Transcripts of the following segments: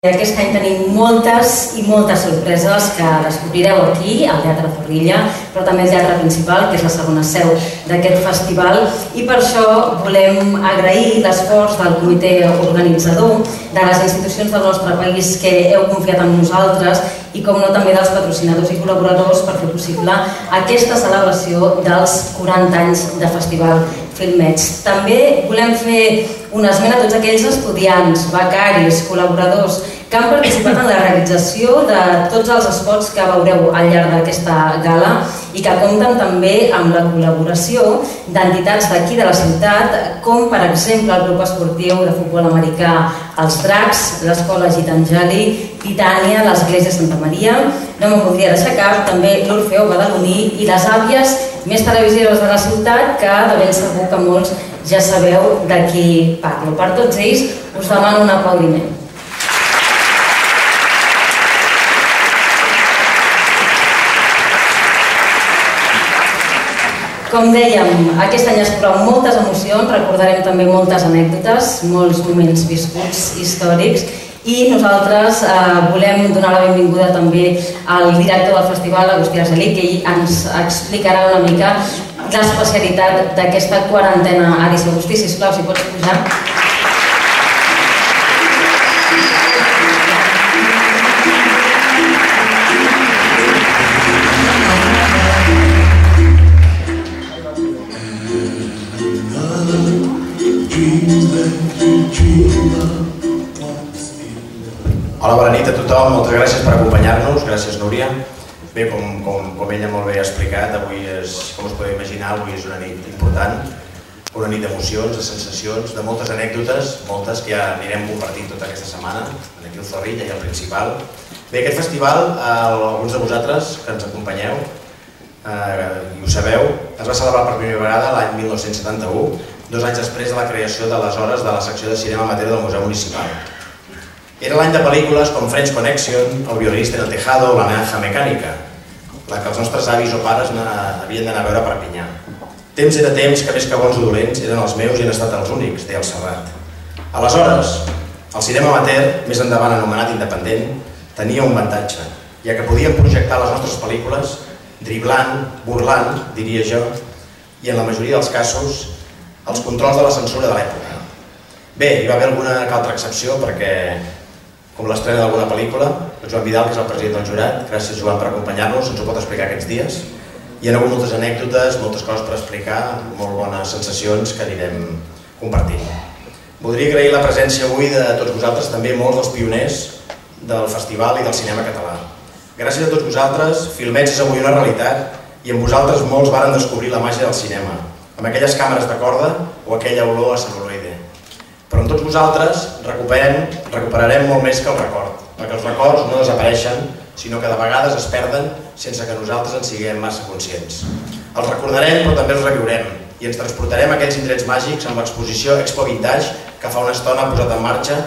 Aquest any tenim moltes i moltes sorpreses que descobrireu aquí, al Teatre Zorrilla, però també al Teatre Principal, que és la segona seu d'aquest festival, i per això volem agrair l'esforç del comitè organitzador, de les institucions del nostre país que heu confiat en nosaltres i, com no, també dels patrocinadors i col·laboradors per fer possible aquesta celebració dels 40 anys de Festival Filmets. També volem fer un esment a tots aquells estudiants, becaris, col·laboradors que han participat en la realització de tots els spots que veureu al llarg d'aquesta gala i que compten també amb la col·laboració d'entitats d'aquí de la ciutat, com per exemple el grup esportiu de futbol americà Els Dracs, l'Escola Gitanjali, Titània, l'Església Santa Maria, no me'n podria deixar cap, també l'Orfeó Badaloní i les àvies més televisores de la ciutat, que de ben segur que molts ja sabeu de qui parlo. Per tots ells us demano un aplaudiment. Com dèiem, aquest any es corren moltes emocions, recordarem també moltes anècdotes, molts moments viscuts, històrics, i nosaltres volem donar la benvinguda també al director del festival, Agustí Argelí, que ell ens explicarà una mica l'especialitat d'aquesta 40a edició. Agustí, sisplau, si pots pujar. Hola, bona nit a tothom, moltes gràcies per acompanyar-nos, gràcies Núria. Bé, com ella molt bé ha explicat, avui és, com us podeu imaginar, avui és una nit important, una nit d'emocions, de sensacions, de moltes anècdotes, moltes que ja anirem compartint tota aquesta setmana, aquí al Zorrilla i al Principal. Bé, aquest festival, alguns de vosaltres que ens acompanyeu, i ho sabeu, es va celebrar per primera vegada l'any 1971, 2 anys després de la creació d'aleshores de la secció de cinema amateur del Museu Municipal. Era l'any de pel·lícules com French Connection, El violinista en el tejado o La naranja mecànica, la que els nostres avis o pares havien d'anar a veure a Perpinyà. Temps era temps que més que bons o dolents eren els meus i han estat els únics, deia el Serrat. Aleshores, el cinema amateur, més endavant anomenat independent, tenia un avantatge, ja que podíem projectar les nostres pel·lícules driblant, burlant, diria jo, i en la majoria dels casos, els controls de la censura de l'època. Bé, hi va haver alguna que altra excepció perquè, com l'estrena d'alguna pel·lícula, el Joan Vidal, que és el president del jurat, gràcies Joan per acompanyar-nos, ens ho pot explicar aquests dies. Hi ha hagut moltes anècdotes, moltes coses per explicar, molt bones sensacions que anirem compartint. Voldria agrair la presència avui de tots vosaltres, també molts dels pioners del festival i del cinema català. Gràcies a tots vosaltres, Filmets és avui una realitat i amb vosaltres molts varen descobrir la màgia del cinema, amb aquelles càmeres de corda o aquella olor a cel·luloide. Però amb tots vosaltres recuperarem molt més que el record, perquè els records no desapareixen, sinó que de vegades es perden sense que nosaltres en siguem massa conscients. Els recordarem però també els reviurem i ens transportarem a aquells indrets màgics amb l'exposició Expo Vintage que fa una estona ha posat en marxa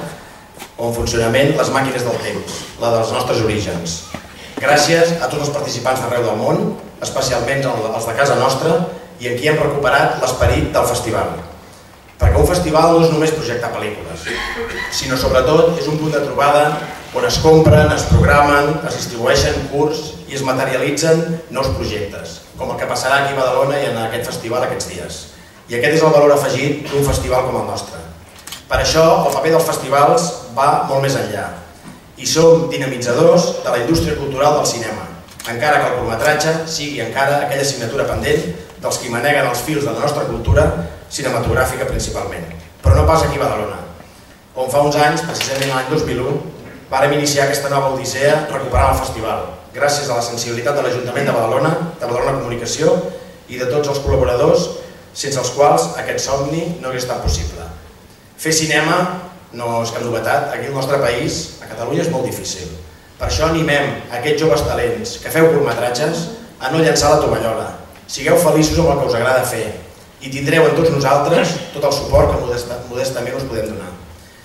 o en funcionament les màquines del temps, la dels nostres orígens. Gràcies a tots els participants d'arreu del món, especialment els de casa nostra, i en qui hem recuperat l'esperit del festival. Perquè un festival no és només projectar pel·lícules, sinó sobretot és un punt de trobada on es compren, es programen, es distribueixen curts i es materialitzen nous projectes, com el que passarà aquí a Badalona i en aquest festival aquests dies. I aquest és el valor afegit d'un festival com el nostre. Per això el paper dels festivals va molt més enllà i som dinamitzadors de la indústria cultural del cinema, encara que el curtmetratge sigui encara aquella assignatura pendent dels qui maneguen els fils de la nostra cultura cinematogràfica principalment, però no pas aquí a Badalona, on fa uns anys, precisament l'any 2001, vàrem iniciar aquesta nova odissea recuperant el festival, gràcies a la sensibilitat de l'Ajuntament de Badalona Comunicació i de tots els col·laboradors, sense els quals aquest somni no hauria estat possible. Fer cinema no és cap novetat, aquí al nostre país, a Catalunya, és molt difícil. Per això animem aquests joves talents que feu curtmetratges a no llançar la tovallola. Sigueu feliços amb el que us agrada fer i tindreu en tots nosaltres tot el suport que modestament us podem donar.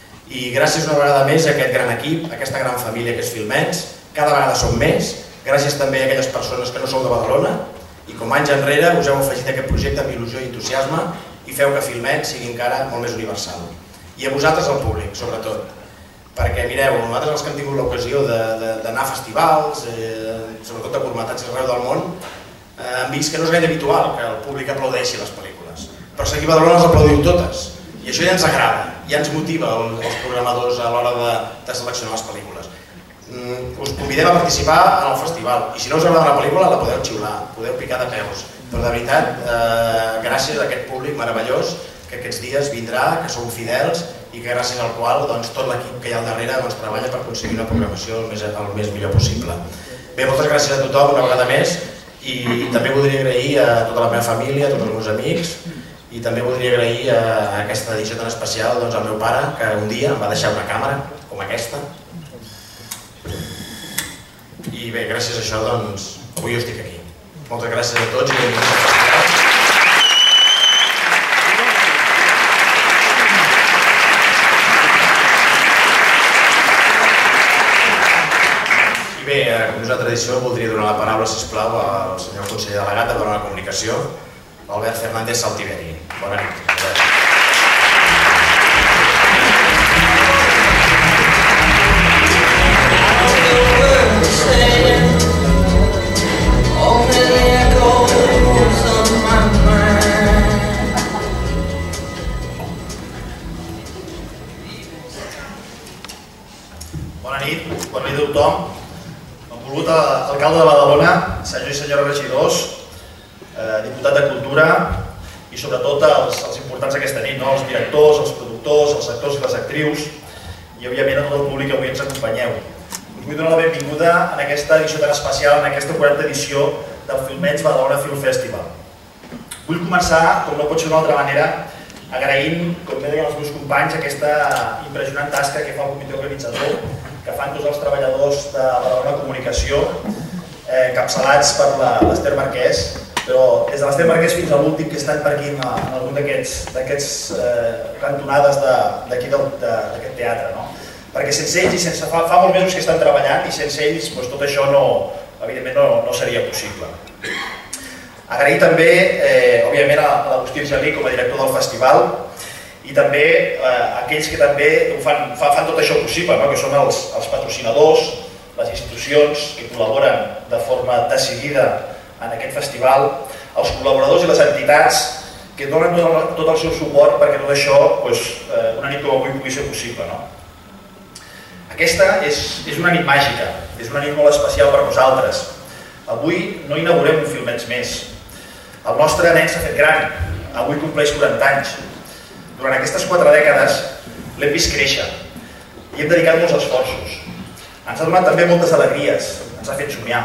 I gràcies una vegada més a aquest gran equip, a aquesta gran família que és Filmets, cada vegada som més, gràcies també a aquelles persones que no sou de Badalona i com anys enrere us heu afegit a aquest projecte amb il·lusió i entusiasme i feu que Filmets sigui encara molt més universal. I a vosaltres, el públic, sobretot. perquè mireu, nosaltres els que hem tingut l'ocasió d'anar a festivals, sobretot de curtmetratges arreu del món, hem vist que no és gaire habitual que el públic aplaudeixi les pel·lícules, però aquí a Badalona les aplaudiu totes, i això ja ens agrada, ja ens motiva els programadors a l'hora de seleccionar les pel·lícules. Us convidem a participar en el festival, i si no us agrada la pel·lícula la podeu xiular, podeu picar de peus, però de veritat, gràcies a aquest públic meravellós que aquests dies vindrà, que som fidels i que gràcies al qual tot l'equip que hi ha al darrere treballa per aconseguir una programació el més millor possible. Bé, moltes gràcies a tothom una vegada més i també voldria agrair a tota la meva família, a tots els meus amics i també voldria agrair a aquesta edició tan especial al meu pare que un dia em va deixar una càmera com aquesta i bé, gràcies a això avui jo estic aquí. Moltes gràcies a tots i benvinguts. Bé, com és una tradició, voldria donar la paraula, sisplau, al senyor conseller delegat de Badalona Comunicació, Albert Fernández Saltiveri. Bona nit. Bona nit a tothom. Benvolgut alcalde de Badalona, senyor i senyores regidors, diputat de Cultura i sobretot els importants d'aquesta nit, els directors, els productors, els actors i les actrius i òbviament a tot el públic que avui ens acompanyeu. Us vull donar la benvinguda en aquesta edició tan especial, en aquesta 40a edició del Filmets Badalona Film Festival. Vull començar, com no pot ser d'una altra manera, agraint, com bé deien els meus companys, aquesta impressionant tasca que fa el comitè organitzador, que fan tots els treballadors de Badalona Comunicació, capçalats per l'Ester Marquès, però des de l'Ester Marquès fins a l'últim que he estat per aquí en algun d'aquests cantonades d'aquí d'aquest teatre. Perquè sense ells, i fa molts mesos que estan treballant, i sense ells tot això evidentment no seria possible. Agrair també, òbviament, a l'Agustí Argelí com a director del festival i també a aquells que també fan tot això possible, que són els patrocinadors, les institucions que col·laboren de forma decidida en aquest festival, els col·laboradors i les entitats que donen tot el seu suport perquè tot això, una nit com avui, pugui ser possible. Aquesta és una nit màgica, és una nit molt especial per nosaltres. Avui no inaugurem un Filmets més. El nostre nen s'ha fet gran, avui compleix 40 anys. Durant aquestes 4 dècades l'hem vist créixer i hem dedicat molts esforços. Ens ha donat també moltes alegries, ens ha fet somiar.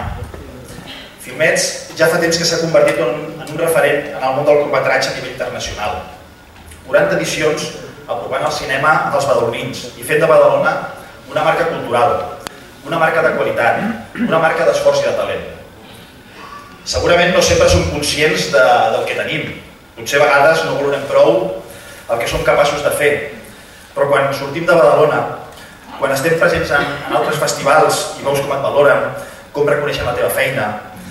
Filmets ja fa temps que s'ha convertit en un referent en el món del curtmetratge a nivell internacional. 40 edicions apropant el cinema als badalonins i fent de Badalona una marca cultural, una marca de qualitat, una marca d'esforç i de talent. Segurament no sempre som conscients del que tenim. Potser a vegades no valorem prou el que som capaços de fer. Però quan sortim de Badalona, quan estem presents en altres festivals i veus com et valoren, com reconeixen la teva feina,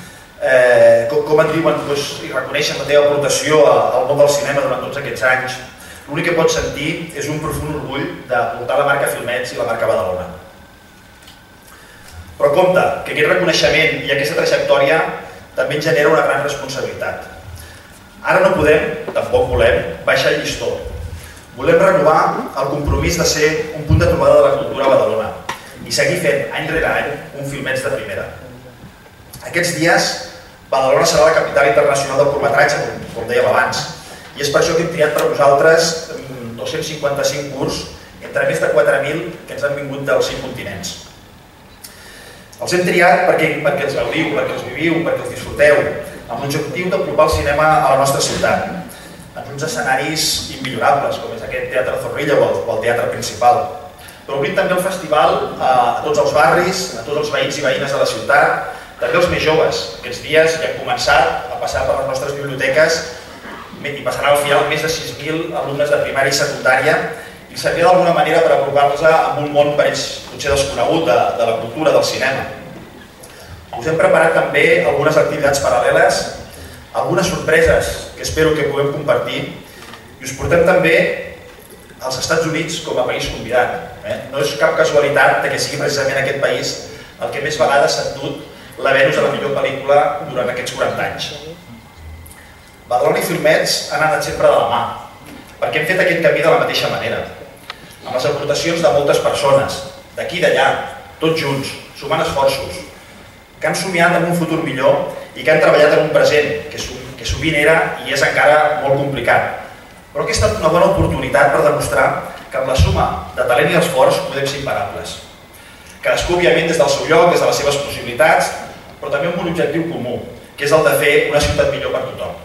com et diuen i reconeixen la teva aportació al món del cinema durant tots aquests anys, l'únic que pots sentir és un profund orgull de portar la marca Filmets i la marca Badalona. Però compte, que aquest reconeixement i aquesta trajectòria també ens genera una gran responsabilitat. Ara no podem, tampoc volem, baixar el llistó. Volem renovar el compromís de ser un punt de trobada de la cultura a Badalona i seguir fent any rere any un Filmets de primera. Aquests dies, Badalona serà la capital internacional del curtmetratge, com dèiem abans, i és per això que hem triat per vosaltres 255 curts entre més de 4.000 que ens han vingut dels 5 continents. Els hem triat perquè els gaudiu, perquè els viviu, perquè els disfruteu, amb l'objectiu d'apropar el cinema a la nostra ciutat, en uns escenaris immillorables, com és aquest Teatre Zorrilla o el Teatre Principal. Però obrim també el festival a tots els barris, a tots els veïns i veïnes de la ciutat, també els més joves. Aquests dies ja hem començat a passar per les nostres biblioteques i passaran al final més de 6.000 alumnes de primària i secundària i servir d'alguna manera per apropar-los a un món per ells potser desconegut de la cultura, del cinema. Us hem preparat també algunes activitats paral·leles, algunes sorpreses que espero que puguem compartir i us portem també als Estats Units com a país convidat. No és cap casualitat que sigui precisament aquest país el que més vegades s'ha endut la Venus a la millor pel·lícula durant aquests 40 anys. Badalona i Filmets han anat sempre de la mà, perquè hem fet aquest camí de la mateixa manera, amb les aportacions de moltes persones, d'aquí i d'allà, tots junts, sumant esforços, que han somiat en un futur millor i que han treballat en un present, que sovint era i és encara molt complicat, però que ha estat una bona oportunitat per demostrar que amb la suma de talent i esforç podem ser imparables. Cadascú, òbviament, des del seu lloc, des de les seves possibilitats, però també amb un objectiu comú, que és el de fer una ciutat millor per tothom.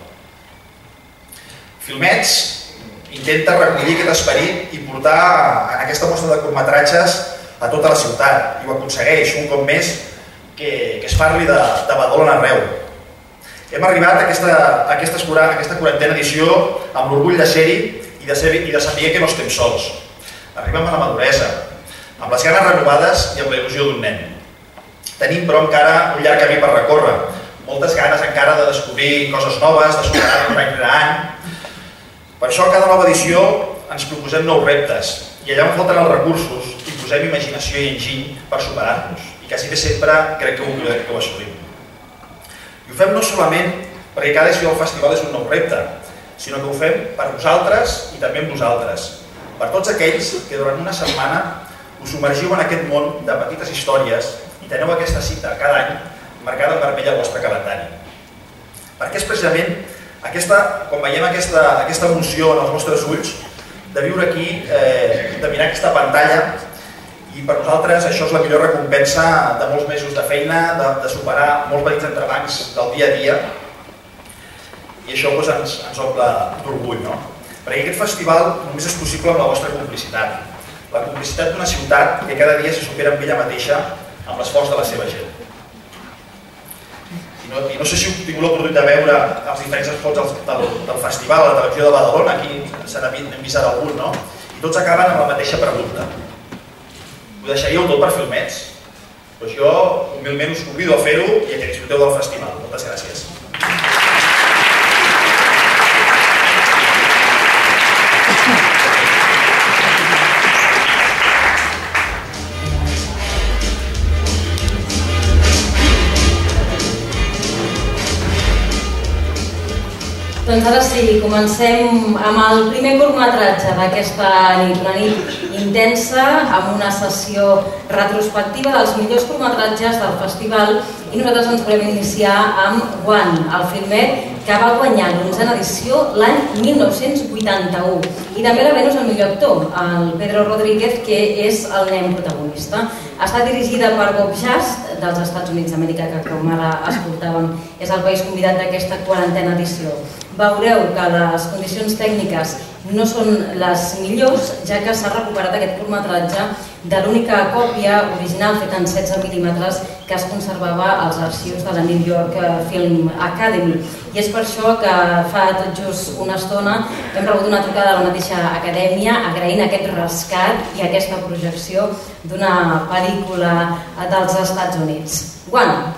Filmets intenta recollir aquest esperit i portar en aquesta mostra de curtmetratges a tota la ciutat, i ho aconsegueix un cop més que es parli de Badalona arreu. Hem arribat a aquesta 40a edició amb l'orgull de ser-hi i de saber que no estem sols. Arribem a la maduresa, amb les ganes renovades i amb la il·lusió d'un nen. Tenim, però, encara un llarg camí per recórrer, moltes ganes encara de descobrir coses noves, de superar-nos any rere any. Per això, a cada nova edició ens proposem nous reptes, i allà on falten els recursos hi posem imaginació i enginy per superar-nos, i quasi bé sempre crec que ho assolim. I ho fem no solament perquè cada edició del festival és un nou repte, sinó que ho fem per vosaltres i també amb vosaltres, per tots aquells que durant una setmana us submergiu en aquest món de petites històries i teniu aquesta cita cada any marcada en vermell al vostre calendari. Perquè és precisament quan veiem aquesta emoció en els vostres ulls, de viure aquí, de mirar aquesta pantalla, i per nosaltres això és la millor recompensa de molts mesos de feina, de superar molts petits entrebancs del dia a dia, i això ens omple d'orgull, no? Perquè aquest festival només és possible amb la vostra complicitat, la complicitat d'una ciutat que cada dia se supera amb ella mateixa amb l'esforç de la seva gent. I no sé si heu tingut l'oportunitat de veure els diferents espots del festival a la televisió de Badalona, aquí n'hem vist algun, no? I tots acaben amb la mateixa pregunta. Ho deixaríeu tot per Filmets? Doncs jo, humilment, us convido a fer-ho i a que disfruteu del festival. Moltes gràcies. Doncs ara sí, comencem amb el primer curtmetratge d'aquesta nit, una nit intensa, amb una sessió retrospectiva dels millors curtmetratges del festival, i nosaltres ens volem iniciar amb One, el filmet que va guanyar l'11a edició l'any 1981. I també la Venus el millor actor, el Pedro Rodríguez, que és el nen protagonista. Està dirigida per Bob Just, dels Estats Units d'Amèrica, que com ara escoltàvem és el país convidat d'aquesta 40a edició. Veureu que les condicions tècniques no són les millors, ja que s'ha recuperat aquest curtmetratge de l'única còpia original feta en 16 mil·límetres que es conservava als arxius de la New York Film Academy. I és per això que fa tot just una estona hem rebut una trucada de la mateixa acadèmia agraint aquest rescat i aquesta projecció d'una pel·lícula dels Estats Units. One.